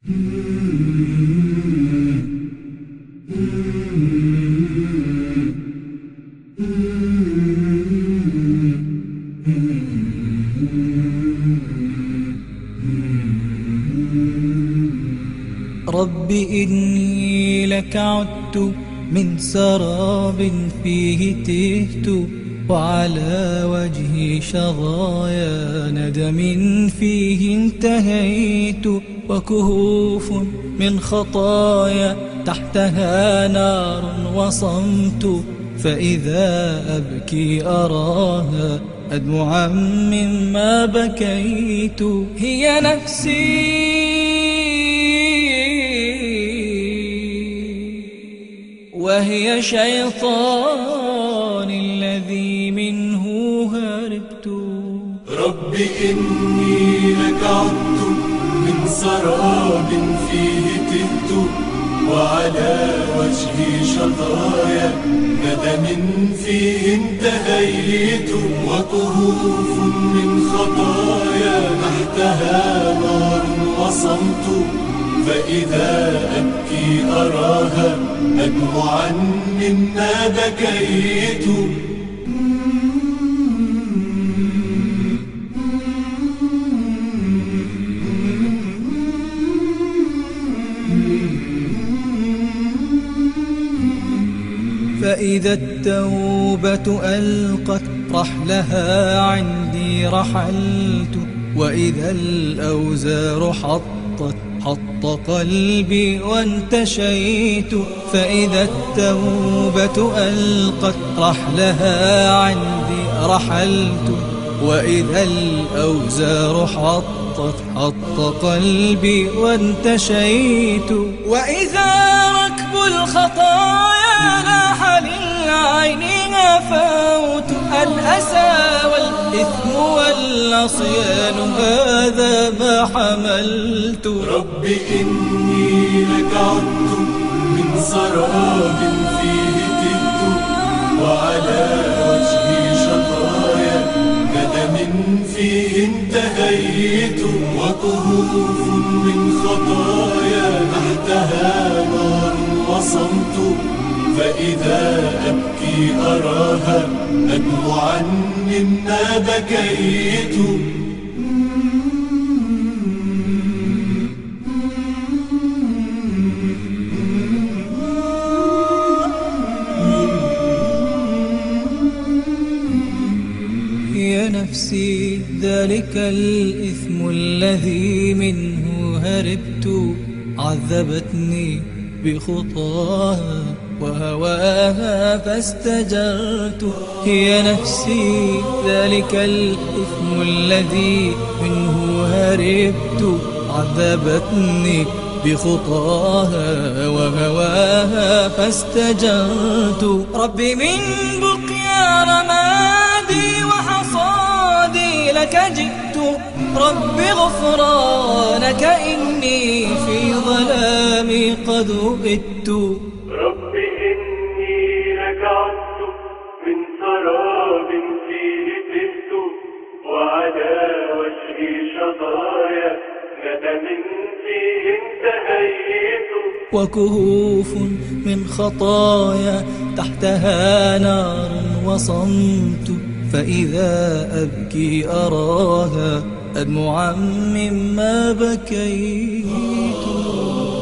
رب إني لك عدت من سراب فيه تهت، وعلى وجهي شظايا ندم فيه انتهيت، وكهوف من خطايا تحتها نار وصمت، فإذا أبكي أراها أدمعا مما بكيت. هي نفسي وهي شيطان الذي منه هربت. رب إني لك عدت من سراب فيه تهت، وعلى وجهي شظايا ندم فيه انتهيت، وكهوف من خطايا تحتها نار وصمت، فإذا أبكي أراها أدمعا مما بكيت. فإذا التوبة ألقت رحلها عندي رحلت، وإذا الأوزار حط قلبي وانتشيت. فإذا التوبة ألقت رحلها عندي رحلت، وإذا الأوزار حط قلبي وانتشيت. وإذا ركب الخطايا لاح للعين هفوت، الأسى والإثم والعصيان هذا ما حملت. رب إني لك عدت من سراب فيه تهت، وعلى وجهي شظايا ندم فيه انتهيت، وكهوف من خطايا تحتها نار وصمت، فإذا أبكي أراها أدمعا مما بكيت. يا نفسي ذلك الإثم الذي منه هربت، عذبتني بخطاها وهواها فاستجرت. هي نفسي ذلك الإثم الذي منه هربت، عذبتني بخطاها وهواها فاستجرت. ربي من بقيا رمادي وحصادي لك جئت، رب غفرانك إني في ظلامي قد وئدت. رب إني لك عدت من سراب فيه تهت، وعلى وجهي شظايا ندم فيه انتهيت، وكهوف من خطايا تحتها نار وصمت، فإذا أبكي أراها أدمعا مما بكيت.